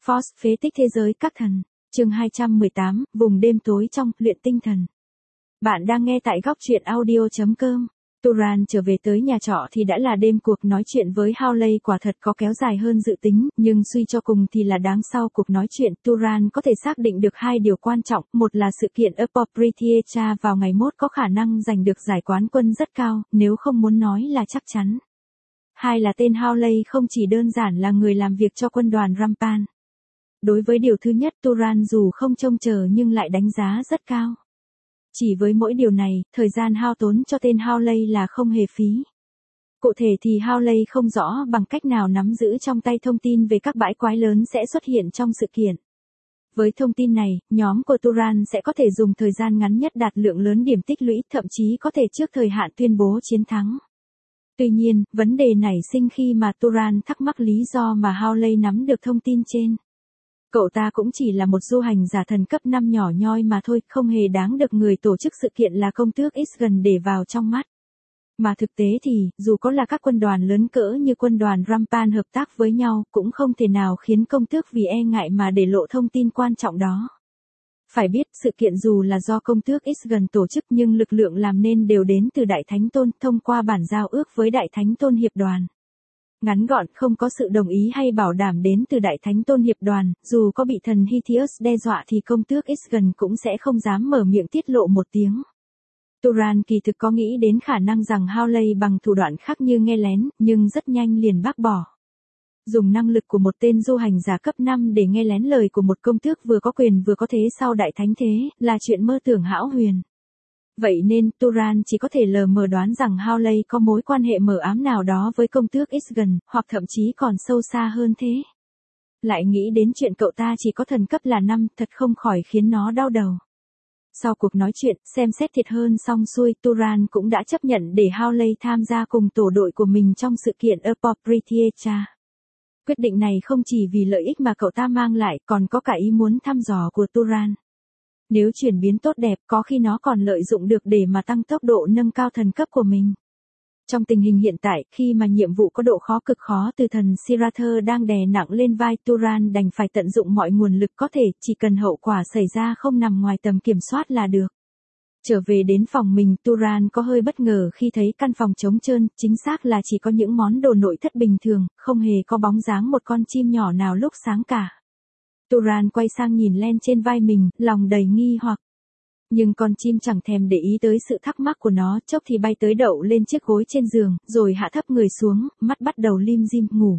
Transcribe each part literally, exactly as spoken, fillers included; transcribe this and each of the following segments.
Force phế tích thế giới các thần. Chương hai trăm mười tám, vùng đêm tối trong luyện tinh thần. Bạn đang nghe tại góc truyện audio chấm com. Turan trở về tới nhà trọ thì đã là đêm, cuộc nói chuyện với Hawley quả thật có kéo dài hơn dự tính, nhưng suy cho cùng thì là đáng sau cuộc nói chuyện. Turan có thể xác định được hai điều quan trọng, một là sự kiện Upper vào ngày mốt có khả năng giành được giải quán quân rất cao, nếu không muốn nói là chắc chắn. Hai là tên Hawley không chỉ đơn giản là người làm việc cho quân đoàn Rampan. Đối với điều thứ nhất, Turan dù không trông chờ nhưng lại đánh giá rất cao. Chỉ với mỗi điều này, thời gian hao tốn cho tên Hawley là không hề phí. Cụ thể thì Hawley không rõ bằng cách nào nắm giữ trong tay thông tin về các bãi quái lớn sẽ xuất hiện trong sự kiện. Với thông tin này, nhóm của Turan sẽ có thể dùng thời gian ngắn nhất đạt lượng lớn điểm tích lũy, thậm chí có thể trước thời hạn tuyên bố chiến thắng. Tuy nhiên, vấn đề nảy sinh khi mà Turan thắc mắc lý do mà Hawley nắm được thông tin trên. Cậu ta cũng chỉ là một du hành giả thần cấp năm nhỏ nhoi mà thôi, không hề đáng được người tổ chức sự kiện là công tước Isghan để vào trong mắt. Mà thực tế thì, dù có là các quân đoàn lớn cỡ như quân đoàn Rampan hợp tác với nhau, cũng không thể nào khiến công tước vì e ngại mà để lộ thông tin quan trọng đó. Phải biết, sự kiện dù là do công tước Isghan tổ chức nhưng lực lượng làm nên đều đến từ Đại Thánh Tôn thông qua bản giao ước với Đại Thánh Tôn Hiệp đoàn. Ngắn gọn, không có sự đồng ý hay bảo đảm đến từ Đại Thánh Tôn Hiệp đoàn, dù có bị thần Hithius đe dọa thì công tước Isghan cũng sẽ không dám mở miệng tiết lộ một tiếng. Turan kỳ thực có nghĩ đến khả năng rằng Hawley bằng thủ đoạn khác như nghe lén, nhưng rất nhanh liền bác bỏ. Dùng năng lực của một tên du hành giả cấp năm để nghe lén lời của một công tước vừa có quyền vừa có thế sau Đại Thánh thế, là chuyện mơ tưởng hão huyền. Vậy nên, Turan chỉ có thể lờ mờ đoán rằng Hawley có mối quan hệ mờ ám nào đó với công tước Isghan, hoặc thậm chí còn sâu xa hơn thế. Lại nghĩ đến chuyện cậu ta chỉ có thần cấp là năm, thật không khỏi khiến nó đau đầu. Sau cuộc nói chuyện, xem xét thiệt hơn xong xuôi, Turan cũng đã chấp nhận để Hawley tham gia cùng tổ đội của mình trong sự kiện Upper. Quyết định này không chỉ vì lợi ích mà cậu ta mang lại, còn có cả ý muốn thăm dò của Turan. Nếu chuyển biến tốt đẹp, có khi nó còn lợi dụng được để mà tăng tốc độ nâng cao thần cấp của mình. Trong tình hình hiện tại, khi mà nhiệm vụ có độ khó cực khó từ thần Sirathur đang đè nặng lên vai, Turan đành phải tận dụng mọi nguồn lực có thể, chỉ cần hậu quả xảy ra không nằm ngoài tầm kiểm soát là được. Trở về đến phòng mình, Turan có hơi bất ngờ khi thấy căn phòng trống trơn, chính xác là chỉ có những món đồ nội thất bình thường, không hề có bóng dáng một con chim nhỏ nào lúc sáng cả. Turan quay sang nhìn len trên vai mình, lòng đầy nghi hoặc. Nhưng con chim chẳng thèm để ý tới sự thắc mắc của nó, chốc thì bay tới đậu lên chiếc gối trên giường, rồi hạ thấp người xuống, mắt bắt đầu lim dim ngủ.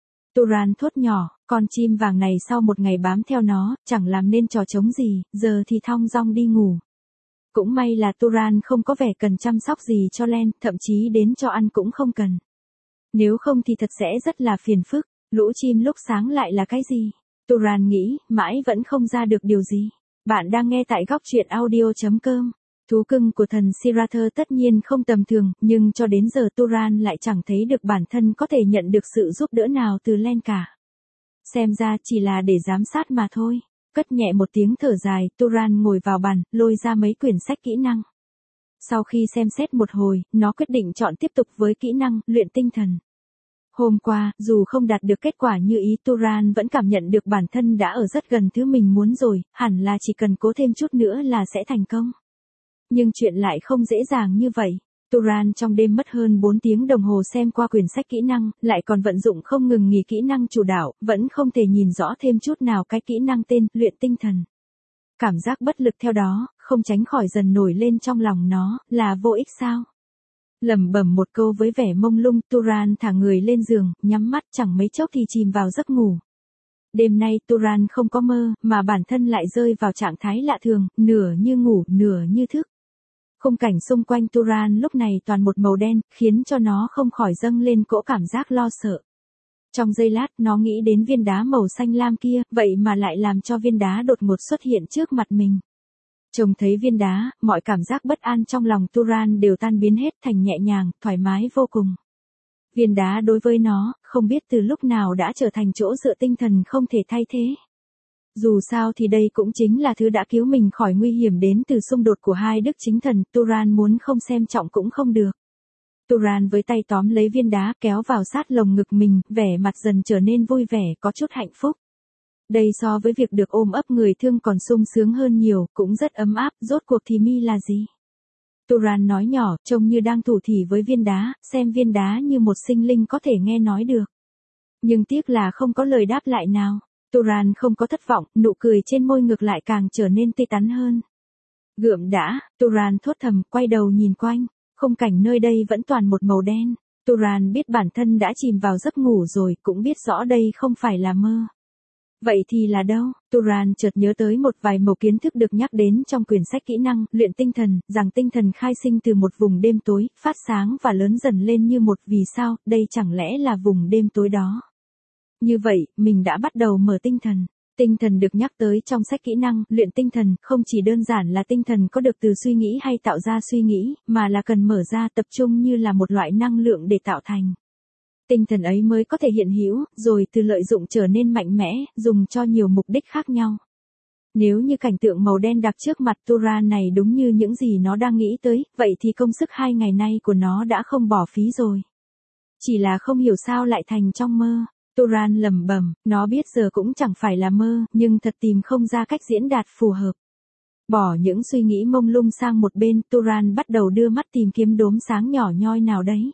Turan thốt nhỏ, con chim vàng này sau một ngày bám theo nó, chẳng làm nên trò trống gì, giờ thì thong dong đi ngủ. Cũng may là Turan không có vẻ cần chăm sóc gì cho Len, thậm chí đến cho ăn cũng không cần. Nếu không thì thật sẽ rất là phiền phức, lũ chim lúc sáng lại là cái gì? Turan nghĩ, mãi vẫn không ra được điều gì. Bạn đang nghe tại góc truyện audio chấm com. Thú cưng của thần Sirathur tất nhiên không tầm thường, nhưng cho đến giờ Turan lại chẳng thấy được bản thân có thể nhận được sự giúp đỡ nào từ Len cả. Xem ra chỉ là để giám sát mà thôi. Cất nhẹ một tiếng thở dài, Turan ngồi vào bàn, lôi ra mấy quyển sách kỹ năng. Sau khi xem xét một hồi, nó quyết định chọn tiếp tục với kỹ năng luyện tinh thần. Hôm qua, dù không đạt được kết quả như ý, Turan vẫn cảm nhận được bản thân đã ở rất gần thứ mình muốn rồi, hẳn là chỉ cần cố thêm chút nữa là sẽ thành công. Nhưng chuyện lại không dễ dàng như vậy. Turan trong đêm mất hơn bốn tiếng đồng hồ xem qua quyển sách kỹ năng, lại còn vận dụng không ngừng nghỉ kỹ năng chủ đạo, vẫn không thể nhìn rõ thêm chút nào cái kỹ năng tên luyện tinh thần. Cảm giác bất lực theo đó, không tránh khỏi dần nổi lên trong lòng nó, là vô ích sao? Lẩm bẩm một câu với vẻ mông lung, Turan thả người lên giường, nhắm mắt chẳng mấy chốc thì chìm vào giấc ngủ. Đêm nay Turan không có mơ, mà bản thân lại rơi vào trạng thái lạ thường, nửa như ngủ, nửa như thức. Khung cảnh xung quanh Turan lúc này toàn một màu đen, khiến cho nó không khỏi dâng lên cỗ cảm giác lo sợ. Trong giây lát, nó nghĩ đến viên đá màu xanh lam kia, vậy mà lại làm cho viên đá đột ngột xuất hiện trước mặt mình. Trông thấy viên đá, mọi cảm giác bất an trong lòng Turan đều tan biến hết thành nhẹ nhàng, thoải mái vô cùng. Viên đá đối với nó, không biết từ lúc nào đã trở thành chỗ dựa tinh thần không thể thay thế. Dù sao thì đây cũng chính là thứ đã cứu mình khỏi nguy hiểm đến từ xung đột của hai đức chính thần, Turan muốn không xem trọng cũng không được. Turan với tay tóm lấy viên đá kéo vào sát lồng ngực mình, vẻ mặt dần trở nên vui vẻ, có chút hạnh phúc. Đây so với việc được ôm ấp người thương còn sung sướng hơn nhiều, cũng rất ấm áp, rốt cuộc thì mi là gì? Turan nói nhỏ, trông như đang thủ thỉ với viên đá, xem viên đá như một sinh linh có thể nghe nói được. Nhưng tiếc là không có lời đáp lại nào. Turan không có thất vọng, nụ cười trên môi ngược lại càng trở nên tươi tắn hơn. Gượm đã, Turan thốt thầm, quay đầu nhìn quanh, khung cảnh nơi đây vẫn toàn một màu đen. Turan biết bản thân đã chìm vào giấc ngủ rồi, cũng biết rõ đây không phải là mơ. Vậy thì là đâu? Turan chợt nhớ tới một vài mẩu kiến thức được nhắc đến trong quyển sách kỹ năng luyện tinh thần, rằng tinh thần khai sinh từ một vùng đêm tối, phát sáng và lớn dần lên như một vì sao, đây chẳng lẽ là vùng đêm tối đó. Như vậy, mình đã bắt đầu mở tinh thần. Tinh thần được nhắc tới trong sách kỹ năng luyện tinh thần, không chỉ đơn giản là tinh thần có được từ suy nghĩ hay tạo ra suy nghĩ, mà là cần mở ra tập trung như là một loại năng lượng để tạo thành. Tinh thần ấy mới có thể hiện hữu, rồi từ lợi dụng trở nên mạnh mẽ, dùng cho nhiều mục đích khác nhau. Nếu như cảnh tượng màu đen đặc trước mặt Turan này đúng như những gì nó đang nghĩ tới, vậy thì công sức hai ngày nay của nó đã không bỏ phí rồi. Chỉ là không hiểu sao lại thành trong mơ. Turan lẩm bẩm, nó biết giờ cũng chẳng phải là mơ, nhưng thật tìm không ra cách diễn đạt phù hợp. Bỏ những suy nghĩ mông lung sang một bên, Turan bắt đầu đưa mắt tìm kiếm đốm sáng nhỏ nhoi nào đấy.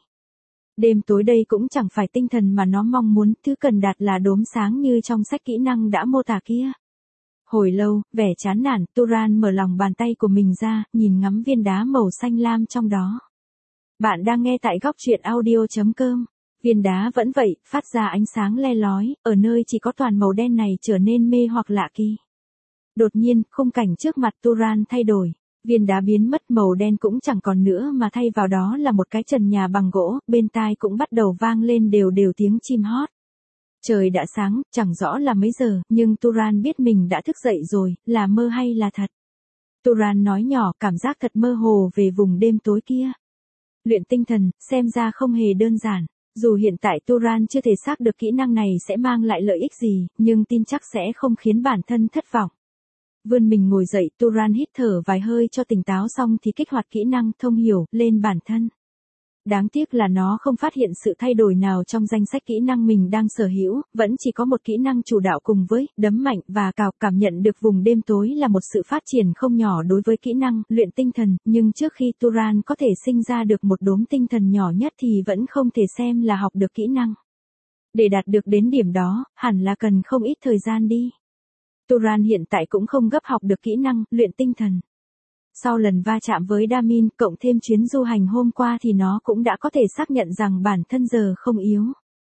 Đêm tối đây cũng chẳng phải tinh thần mà nó mong muốn, thứ cần đạt là đốm sáng như trong sách kỹ năng đã mô tả kia. Hồi lâu, vẻ chán nản, Turan mở lòng bàn tay của mình ra, nhìn ngắm viên đá màu xanh lam trong đó. Bạn đang nghe tại góc truyện audio chấm com. Viên đá vẫn vậy, phát ra ánh sáng le lói, ở nơi chỉ có toàn màu đen này trở nên mê hoặc lạ kỳ. Đột nhiên, khung cảnh trước mặt Turan thay đổi. Viên đá biến mất, màu đen cũng chẳng còn nữa mà thay vào đó là một cái trần nhà bằng gỗ, bên tai cũng bắt đầu vang lên đều đều tiếng chim hót. Trời đã sáng, chẳng rõ là mấy giờ, nhưng Turan biết mình đã thức dậy rồi, là mơ hay là thật. Turan nói nhỏ, cảm giác thật mơ hồ về vùng đêm tối kia. Luyện tinh thần, xem ra không hề đơn giản. Dù hiện tại Turan chưa thể xác được kỹ năng này sẽ mang lại lợi ích gì, nhưng tin chắc sẽ không khiến bản thân thất vọng. Vươn mình ngồi dậy, Turan hít thở vài hơi cho tỉnh táo xong thì kích hoạt kỹ năng thông hiểu lên bản thân. Đáng tiếc là nó không phát hiện sự thay đổi nào trong danh sách kỹ năng mình đang sở hữu, vẫn chỉ có một kỹ năng chủ đạo cùng với đấm mạnh và cào. Cảm nhận được vùng đêm tối là một sự phát triển không nhỏ đối với kỹ năng luyện tinh thần, nhưng trước khi Turan có thể sinh ra được một đốm tinh thần nhỏ nhất thì vẫn không thể xem là học được kỹ năng. Để đạt được đến điểm đó, hẳn là cần không ít thời gian đi. Turan hiện tại cũng không gấp học được kỹ năng luyện tinh thần. Sau lần va chạm với Damin, cộng thêm chuyến du hành hôm qua thì nó cũng đã có thể xác nhận rằng bản thân giờ không yếu.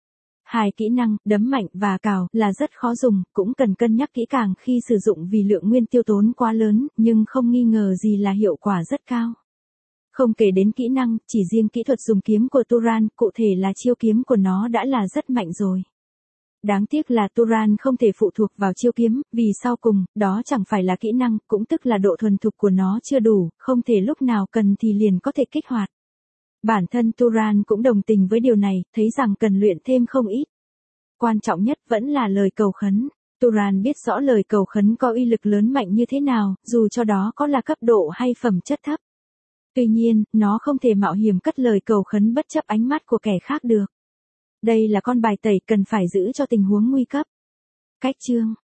Hai kỹ năng, đấm mạnh và cào, là rất khó dùng, cũng cần cân nhắc kỹ càng khi sử dụng vì lượng nguyên tiêu tốn quá lớn, nhưng không nghi ngờ gì là hiệu quả rất cao. Không kể đến kỹ năng, chỉ riêng kỹ thuật dùng kiếm của Turan, cụ thể là chiêu kiếm của nó đã là rất mạnh rồi. Đáng tiếc là Turan không thể phụ thuộc vào chiêu kiếm, vì sau cùng, đó chẳng phải là kỹ năng, cũng tức là độ thuần thục của nó chưa đủ, không thể lúc nào cần thì liền có thể kích hoạt. Bản thân Turan cũng đồng tình với điều này, thấy rằng cần luyện thêm không ít. Quan trọng nhất vẫn là lời cầu khấn. Turan biết rõ lời cầu khấn có uy lực lớn mạnh như thế nào, dù cho đó có là cấp độ hay phẩm chất thấp. Tuy nhiên, nó không thể mạo hiểm cất lời cầu khấn bất chấp ánh mắt của kẻ khác được. Đây là con bài tẩy cần phải giữ cho tình huống nguy cấp. Cách chương